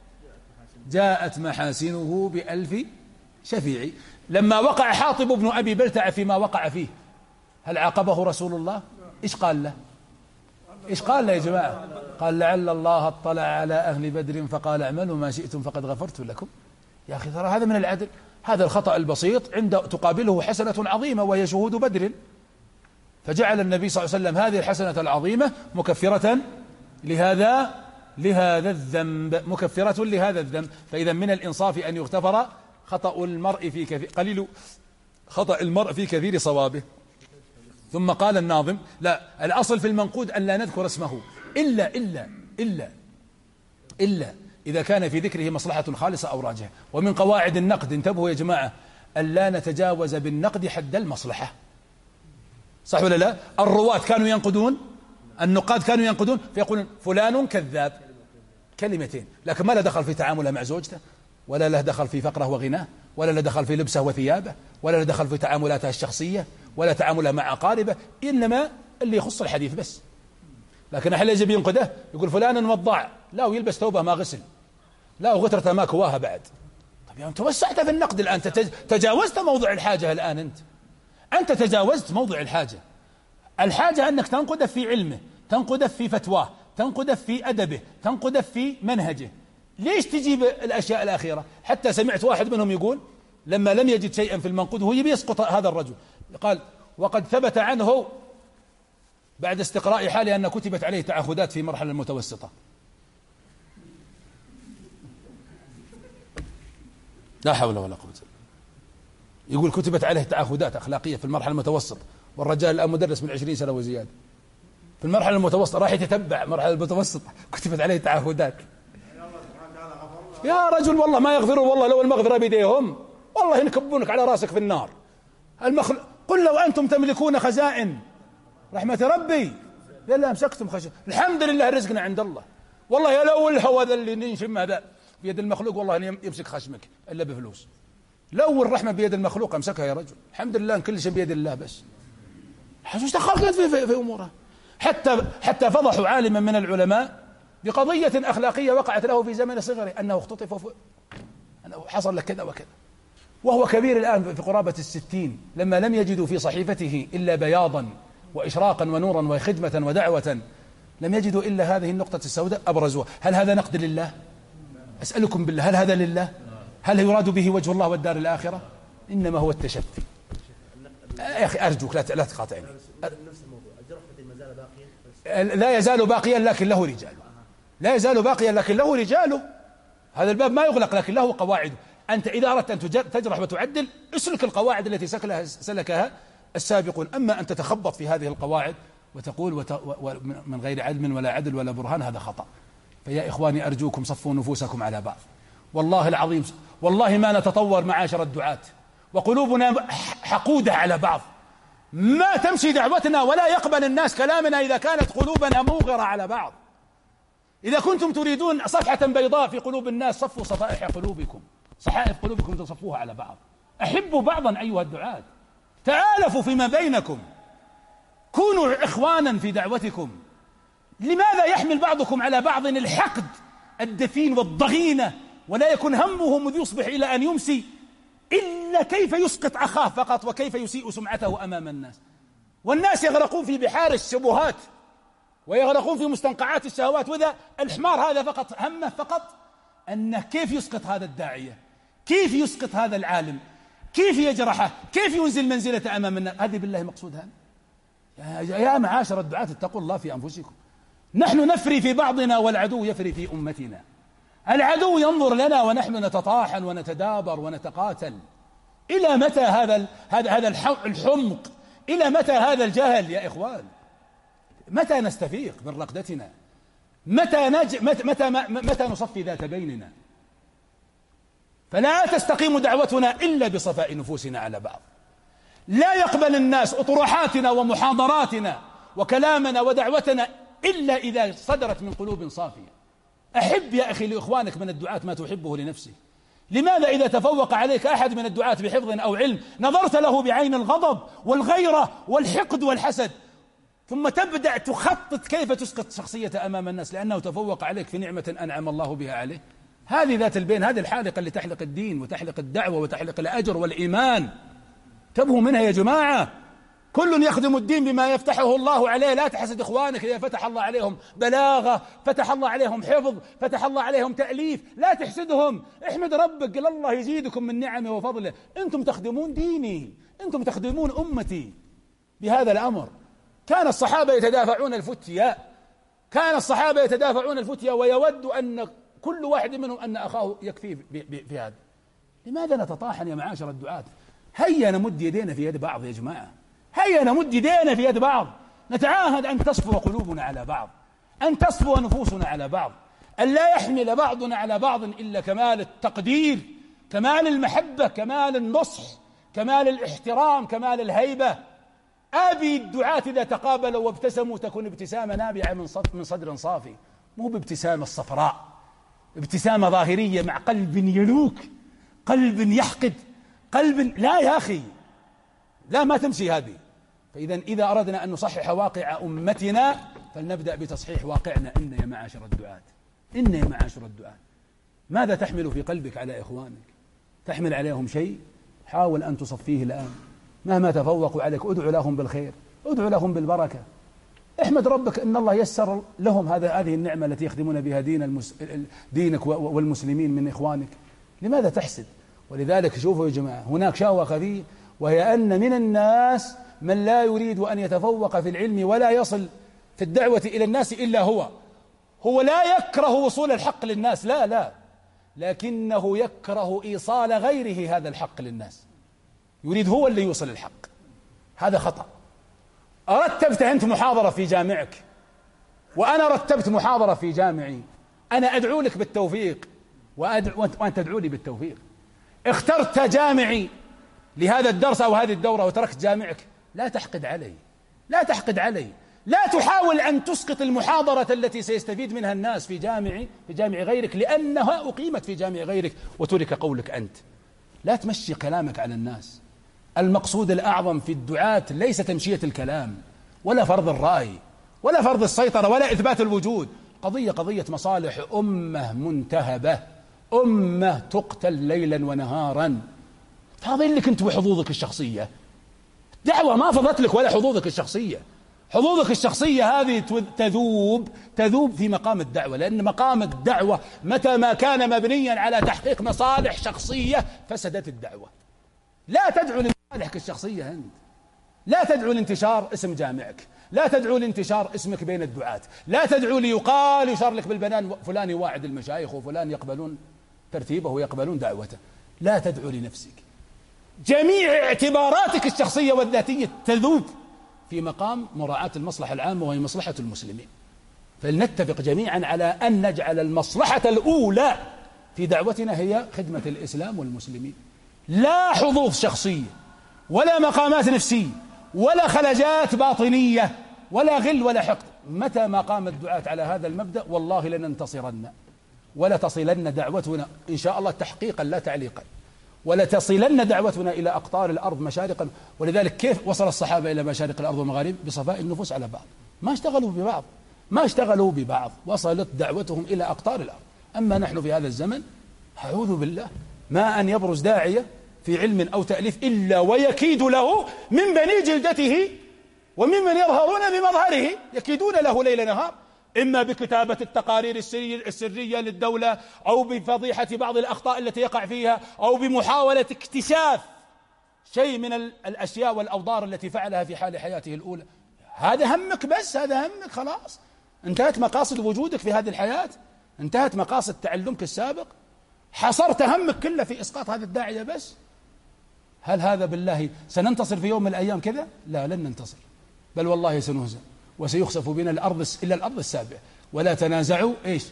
[SPEAKER 2] جاءت محاسنه بألف شفيع. لما وقع حاطب بن أبي بلتع فيما وقع فيه، هل عاقبه رسول الله؟ إيش قال له؟ إيش قال له يا جماعة؟ قال لعل الله اطلع على أهل بدر فقال اعملوا ما شئتم فقد غفرت لكم. يا أخي ترى هذا من العدل. هذا الخطأ البسيط عند تقابله حسنة عظيمة وهي شهود بدر، فجعل النبي صلى الله عليه وسلم هذه الحسنة العظيمة مكفرة لهذا لهذا الذنب مكفرة لهذا الذنب. فإذا من الإنصاف أن يغتفر خطأ المرء في كثير قليل خطأ المرء في كثير صوابه. ثم قال الناظم لا، الأصل في المنقود أن لا نذكر اسمه إلا إلا إلا إلا إذا كان في ذكره مصلحة خالصة أو راجحة. ومن قواعد النقد انتبهوا يا جماعة أن لا نتجاوز بالنقد حد المصلحة. صح ولا لا؟ الرواة كانوا ينقدون، النقاد كانوا ينقدون فيقولون فلان كذاب، كلمتين، لكن ما له دخل في تعامله مع زوجته، ولا له دخل في فقره وغناه، ولا له دخل في لبسه وثيابه، ولا له دخل في تعاملاتها الشخصية ولا تعاملها مع أقاربه، إنما اللي يخص الحديث بس. لكن أحد يجب ينقده يقول فلان وضع، لا ويلبس ثوبه ما غسل، لا وغترته ما كواها بعد. طيب يا أنت توسعت في النقد الآن، تجاوزت موضوع الحاجة الآن، أنت أنت تجاوزت موضوع الحاجة. الحاجة أنك تنقده في علمه، تنقده في فتواه، تنقده في أدبه، تنقده في منهجه. ليش تجيب الأشياء الأخيرة؟ حتى سمعت واحد منهم يقول لما لم يجد شيئا في المنقود وهو يبي يسقط هذا الرجل، قال وقد ثبت عنه بعد استقراء حاله أن كتبت عليه تعهدات في مرحلة المتوسطة. لا حول ولا قوة. يقول كتبت عليه تعهدات أخلاقية في المرحلة المتوسطة، والرجال الآن مدرس من عشرين سنة وزيادة في المرحلة المتوسطة، راح يتتبع مرحلة المتوسطة كتبت عليه تعهدات. يا رجل والله ما يغفرون، والله لو المغفرة بيديهم والله ينكبونك على راسك في النار. المخل... قل لو أنتم تملكون خزائن رحمة ربي يلا أمسكتم خزائن. الحمد لله رزقنا عند الله. والله يا لو الهوى ذا اللي ننشم هذا بيد المخلوق والله يمسك خشمك إلا بفلوس. لو الرحمة بيد المخلوق أمسكها يا رجل. الحمد لله أن كل شيء بيد الله بس. حسوش دخلت في, في, في أمورها. حتى حتى فضحوا عالما من العلماء بقضية أخلاقية وقعت له في زمن صغره، أنه اختطف وف... أنه حصل لك كذا وكذا، وهو كبير الآن في قرابة الستين، لما لم يجدوا في صحيفته إلا بياضا وإشراقا ونورا وخدمة ودعوة، لم يجدوا إلا هذه النقطة السوداء أبرزوها. هل هذا نقد لله؟ أسألكم بالله، هل هذا لله؟ هل يراد به وجه الله والدار الآخرة؟ إنما هو التشفي. يا أخي أرجوك لا لا تقاطعني. لا يزال باقيا لكن له رجاله، لا يزال باقيا لكن له رجاله. هذا الباب ما يغلق لكن له قواعد. أنت إذا أردت أن تجرح وتعدل اسلك القواعد التي سلكها السابقون. أما أن تتخبط في هذه القواعد وتقول وت... و... من غير علم ولا عدل ولا برهان هذا خطأ. فيا إخواني أرجوكم صفوا نفوسكم على بعض. والله العظيم والله ما نتطور معاشر الدعاة وقلوبنا حقودة على بعض. ما تمشي دعوتنا ولا يقبل الناس كلامنا إذا كانت قلوبنا موغرة على بعض. إذا كنتم تريدون صفحة بيضاء في قلوب الناس صفوا صفائح قلوبكم، صحائف قلوبكم تصفوها على بعض. أحبوا بعضا أيها الدعاة، تآلفوا فيما بينكم، كونوا إخوانا في دعوتكم. لماذا يحمل بعضكم على بعض الحقد الدفين والضغينة ولا يكون همه مذ يصبح إلى أن يمسي إلا كيف يسقط أخاه فقط وكيف يسيء سمعته أمام الناس؟ والناس يغرقون في بحار الشبهات ويغرقون في مستنقعات الشهوات، وإذا الحمار هذا فقط همه فقط أنه كيف يسقط هذا الداعية، كيف يسقط هذا العالم، كيف يجرحه، كيف ينزل منزلة أمام الناس. هذه بالله مقصود هذا؟ يا معاشر الدعاة اتقوا الله في أنفسكم. نحن نفري في بعضنا والعدو يفري في أمتنا. العدو ينظر لنا ونحن نتطاحن ونتدابر ونتقاتل. إلى متى هذا هذا هذا الحمق؟ إلى متى هذا الجهل يا إخوان؟ متى نستفيق من رقدتنا؟ متى نج... متى متى, متى نصفي ذات بيننا؟ فلا تستقيم دعوتنا إلا بصفاء نفوسنا على بعض. لا يقبل الناس أطروحاتنا ومحاضراتنا وكلامنا ودعوتنا إلا إذا صدرت من قلوب صافية. أحب يا أخي لإخوانك من الدعاة ما تحبه لنفسك. لماذا إذا تفوق عليك أحد من الدعاة بحفظ أو علم نظرت له بعين الغضب والغيرة والحقد والحسد، ثم تبدأ تخطط كيف تسقط شخصية أمام الناس لأنه تفوق عليك في نعمة أنعم الله بها عليه؟ هذه ذات البين، هذه الحالقة اللي تحلق الدين وتحلق الدعوة وتحلق الأجر والإيمان. تبهوا منها يا جماعة. كل يخدم الدين بما يفتحه الله عليه. لا تحسد إخوانك إذا فتح الله عليهم بلاغة، فتح الله عليهم حفظ، فتح الله عليهم تأليف. لا تحسدهم، احمد ربك، قال الله يزيدكم من نعمه وفضله. أنتم تخدمون ديني، أنتم تخدمون أمتي بهذا الأمر. كان الصحابة يتدافعون الفتيا، كان الصحابة يتدافعون الفتيا ويود أن كل واحد منهم أن أخاه يكفيه في هذا. لماذا نتطاحن يا معاشر الدعاة؟ هيا نمد يدينا في يد بعض يا جماعة، هيا نمد يدينا في يد بعض، نتعاهد أن تصفو قلوبنا على بعض، أن تصفو نفوسنا على بعض، أن لا يحمل بعضنا على بعض إلا كمال التقدير، كمال المحبة، كمال النصح، كمال الاحترام، كمال الهيبة. أبي الدعاة إذا تقابلوا وابتسموا تكون ابتسامة نابعة من من صدر صافي، مو بابتسامة الصفراء، ابتسامة ظاهرية مع قلب يلوك، قلب يحقد، قلب لا يا أخي، لا ما تمشي هذه. فإذا إذا أردنا أن نصحح واقع أمتنا فلنبدأ بتصحيح واقعنا. إن يا معاشر الدعاة، إن يا معاشر الدعاة، ماذا تحمل في قلبك على إخوانك؟ تحمل عليهم شيء؟ حاول أن تصفيه الآن. مهما تفوقوا عليك ادعو لهم بالخير، ادعو لهم بالبركة. احمد ربك أن الله يسر لهم هذا هذه النعمة التي يخدمون بها دين المس... دينك والمسلمين من إخوانك. لماذا تحسد؟ ولذلك شوفوا يا جماعة، هناك شهوة خفية، وهي أن من الناس من لا يريد أن يتفوق في العلم ولا يصل في الدعوة إلى الناس إلا هو. هو لا يكره وصول الحق للناس، لا لا، لكنه يكره إيصال غيره هذا الحق للناس، يريد هو اللي يوصل الحق. هذا خطأ. رتبت أنت محاضرة في جامعك وأنا رتبت محاضرة في جامعي، أنا أدعو لك بالتوفيق وأنت تدعو لي بالتوفيق. اخترت جامعي لهذا الدرس أو هذه الدورة وتركت جامعك، لا تحقد علي، لا تحقد علي. لا تحاول أن تسقط المحاضرة التي سيستفيد منها الناس في جامعي في جامع غيرك لأنها أقيمت في جامع غيرك وترك قولك أنت. لا تمشي كلامك على الناس. المقصود الأعظم في الدعاة ليس تمشية الكلام ولا فرض الرأي ولا فرض السيطرة ولا إثبات الوجود. قضية قضية مصالح أمة منتهبة، أمة تقتل ليلا ونهارا. فاضل لك أنت وحظوظك الشخصية. دعوة ما فضت لك ولا حظوظك الشخصية. حظوظك الشخصية هذه تذوب تذوب في مقام الدعوة، لأن مقام الدعوة متى ما كان مبنيا على تحقيق مصالح شخصية فسدت الدعوة. لا تدعو لمصالحك الشخصية أنت، لا تدعو لانتشار اسم جامعك، لا تدعو لانتشار اسمك بين الدعاة، لا تدعو ليقال يشار لك بالبنان فلان يواعد المشايخ وفلان يقبلون ترتيبه ويقبلون دعوته. لا تدعو لنفسك، جميع اعتباراتك الشخصية والذاتية تذوب في مقام مراعاة المصلحة العامة وهي مصلحة المسلمين. فلنتفق جميعا على أن نجعل المصلحة الأولى في دعوتنا هي خدمة الإسلام والمسلمين، لا حظوظ شخصية ولا مقامات نفسية ولا خلجات باطنية ولا غل ولا حقد. متى ما قام الدعاة على هذا المبدأ والله لننتصرن، ولا تصلن دعوتنا إن شاء الله تحقيقا لا تعليقا، ولا تصلن دعوتنا إلى أقطار الأرض مشارقا. ولذلك كيف وصل الصحابة إلى مشارق الأرض ومغارب؟ بصفاء النفوس على بعض، ما اشتغلوا ببعض ما اشتغلوا ببعض وصلت دعوتهم إلى أقطار الأرض. أما نحن في هذا الزمن أعوذ بالله ما أن يبرز داعية في علم أو تأليف إلا ويكيد له من بني جلدته وممن يظهرون بمظهره، يكيدون له ليل نهار، إما بكتابة التقارير السرية للدولة أو بفضيحة بعض الأخطاء التي يقع فيها أو بمحاولة اكتشاف شيء من الأشياء والأوضار التي فعلها في حال حياته الأولى. هذا همك بس، هذا همك خلاص، انتهت مقاصد وجودك في هذه الحياة، انتهت مقاصد تعلمك السابق، حصرت همك كله في إسقاط هذا الداعية بس. هل هذا بالله سننتصر في يوم من الأيام كذا؟ لا، لن ننتصر، بل والله سنهزم وسيخسف بنا الأرض إلى الأرض السابعة. ولا تنازعوا إيش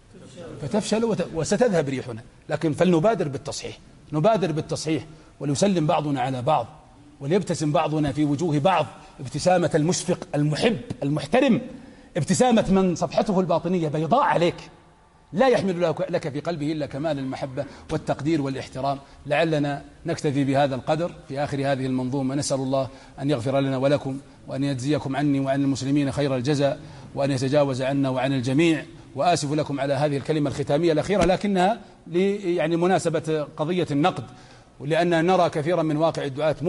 [SPEAKER 2] فتفشلوا وستذهب ريحنا. لكن فلنبادر بالتصحيح، نبادر بالتصحيح، وليسلم بعضنا على بعض، وليبتسم بعضنا في وجوه بعض ابتسامة المشفق المحب المحترم، ابتسامة من صفحته الباطنية بيضاء عليك، لا يحمل لك في قلبه إلا كمال المحبة والتقدير والاحترام. لعلنا نكتفي بهذا القدر في آخر هذه المنظومة. نسأل الله أن يغفر لنا ولكم، وأن يجزيكم عني وعن المسلمين خير الجزاء، وأن يتجاوز عنا وعن الجميع. وآسف لكم على هذه الكلمة الختامية الأخيرة، لكنها يعني مناسبة قضية النقد، ولأننا نرى كثيرا من واقع الدعاة